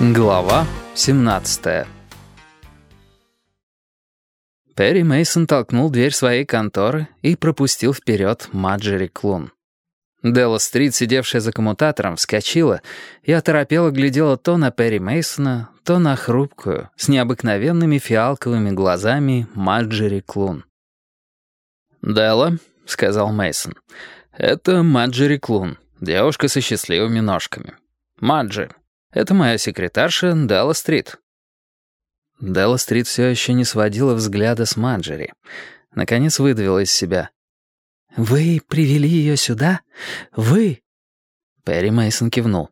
Глава 17. Перри Мейсон толкнул дверь своей конторы и пропустил вперед Марджери Клун. Делла Стрит, сидевшая за коммутатором, вскочила и оторопело глядела то на Перри Мейсона, то на хрупкую, с необыкновенными фиалковыми глазами Марджери Клун. «Делла», — сказал Мейсон, — «это Марджери Клун, девушка со счастливыми ножками. Марджи, это моя секретарша Делла Стрит». Делла Стрит все еще не сводила взгляда с Марджери. Наконец выдавила из себя: «Вы привели ее сюда? Вы?» Перри Мейсон кивнул.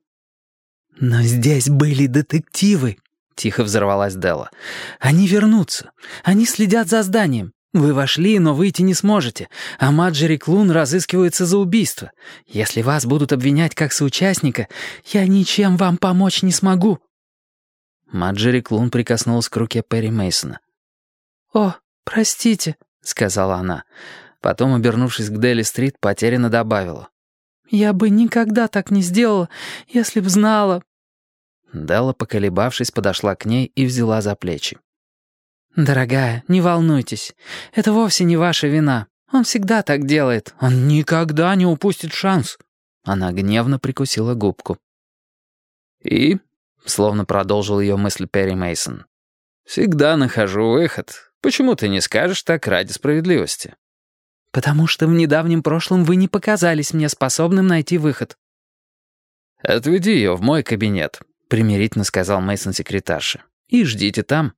«Но здесь были детективы», — тихо взорвалась Делла. «Они вернутся. Они следят за зданием. Вы вошли, но выйти не сможете, а Марджери Клун разыскивается за убийство. Если вас будут обвинять как соучастника, я ничем вам помочь не смогу». Марджери Клун прикоснулась к руке Перри Мейсона. «О, простите», — сказала она. Потом, обернувшись к Делли Стрит, потерянно добавила: «Я бы никогда так не сделала, если б знала». Делла, поколебавшись, подошла к ней и взяла за плечи. «Дорогая, не волнуйтесь. Это вовсе не ваша вина. Он всегда так делает. Он никогда не упустит шанс». Она гневно прикусила губку. «И?» — словно продолжил ее мысль Перри Мейсон. «Всегда нахожу выход. Почему ты не скажешь так ради справедливости?» «Потому что в недавнем прошлом вы не показались мне способным найти выход». «Отведи ее в мой кабинет», — примирительно сказал Мейсон секретарше. «И ждите там».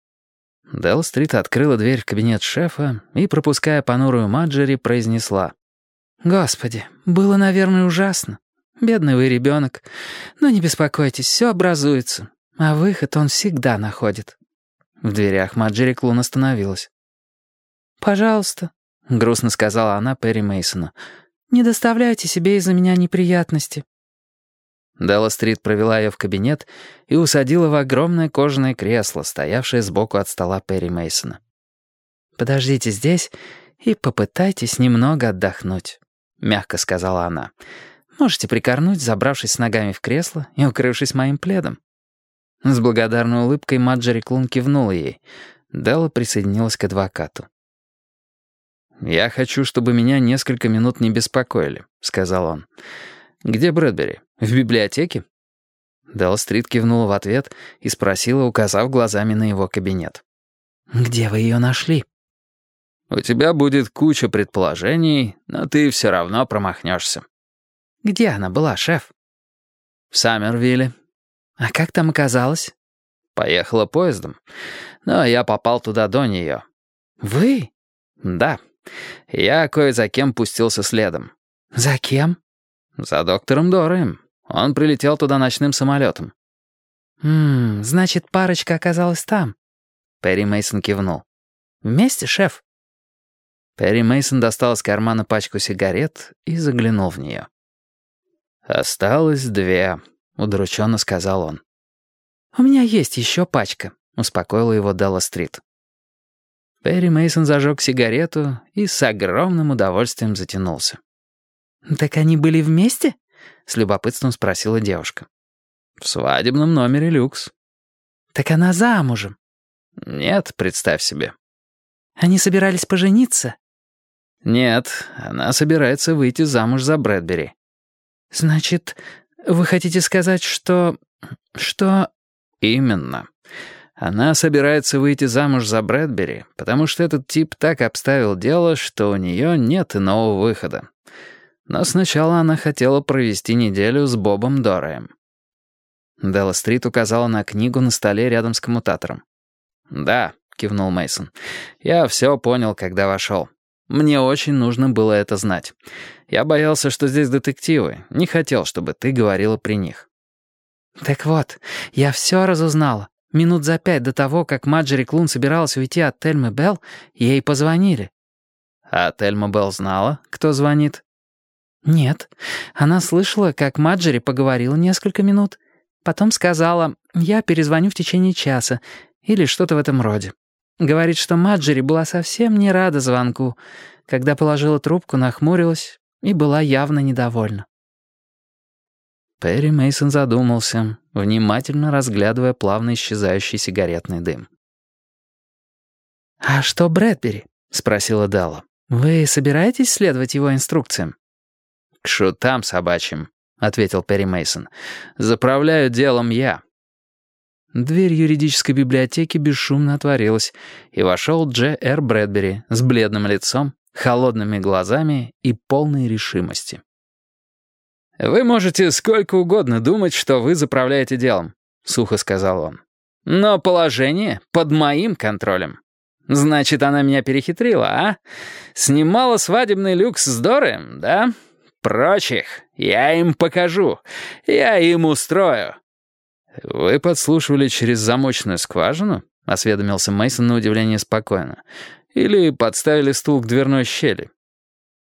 Делла Стрит открыла дверь в кабинет шефа и, пропуская понурую Марджери, произнесла: «Господи, было, наверное, ужасно. Бедный вы ребенок. Но не беспокойтесь, все образуется. А выход он всегда находит». В дверях Марджери Клун остановилась. «Пожалуйста», — грустно сказала она Перри Мейсону, «не доставляйте себе из-за меня неприятности». Делла Стрит провела ее в кабинет и усадила в огромное кожаное кресло, стоявшее сбоку от стола Перри Мейсона. «Подождите здесь и попытайтесь немного отдохнуть», — мягко сказала она. «Можете прикорнуть, забравшись с ногами в кресло и укрывшись моим пледом». С благодарной улыбкой Марджери Клун кивнула ей. Делла присоединилась к адвокату. «Я хочу, чтобы меня несколько минут не беспокоили», — сказал он. «Где Брэдбери? В библиотеке?» Делла Стрит кивнула в ответ и спросила, указав глазами на его кабинет: «Где вы ее нашли?» «У тебя будет куча предположений, но ты все равно промахнешься». «Где она была, шеф?» «В Саммервилле». «А как там оказалось?» «Поехала поездом, но я попал туда до нее». «Вы?» «Да. Я кое за кем пустился следом». «За кем?» «За доктором Доррием. Он прилетел туда ночным самолетом». «Значит, парочка оказалась там?» Перри Мейсон кивнул. «Вместе, шеф?» Перри Мейсон достал из кармана пачку сигарет и заглянул в нее. «Осталось 2», — удрученно сказал он. «У меня есть еще пачка», — успокоила его Делла Стрит. Перри Мейсон зажег сигарету и с огромным удовольствием затянулся. «Так они были вместе?» — с любопытством спросила девушка. «В свадебном номере люкс». «Так она замужем?» «Нет, представь себе». «Они собирались пожениться?» «Нет, она собирается выйти замуж за Брэдбери». «Значит, вы хотите сказать, что...» «Именно. Она собирается выйти замуж за Брэдбери, потому что этот тип так обставил дело, что у нее нет иного выхода. Но сначала она хотела провести неделю с Бобом Доррием». Делла Стрит указала на книгу на столе рядом с коммутатором. «Да», — кивнул Мейсон, — «я все понял, когда вошел. Мне очень нужно было это знать. Я боялся, что здесь детективы, не хотел, чтобы ты говорила при них». «Так вот, я все разузнала. Минут за 5 до того, как Марджери Клун собиралась уйти от Тельмы Белл, ей позвонили». «А Тельма Белл знала, кто звонит?» «Нет. Она слышала, как Марджери поговорила несколько минут. Потом сказала: я перезвоню в течение часа, или что-то в этом роде. Говорит, что Марджери была совсем не рада звонку. Когда положила трубку, нахмурилась и была явно недовольна». Перри Мейсон задумался, внимательно разглядывая плавно исчезающий сигаретный дым. «А что Брэдбери?» — спросила Делла. «Вы собираетесь следовать его инструкциям?» «К шутам собачьим», — ответил Перри Мейсон. «Заправляю делом я». Дверь юридической библиотеки бесшумно отворилась, и вошел Дж. Р. Брэдбери с бледным лицом, холодными глазами и полной решимости. «Вы можете сколько угодно думать, что вы заправляете делом», — сухо сказал он. «Но положение под моим контролем. Значит, она меня перехитрила, а? Снимала свадебный люкс с Доры, да? Прочих я им покажу, я им устрою». «Вы подслушивали через замочную скважину?» — осведомился Мейсон на удивление спокойно. «Или подставили стул к дверной щели?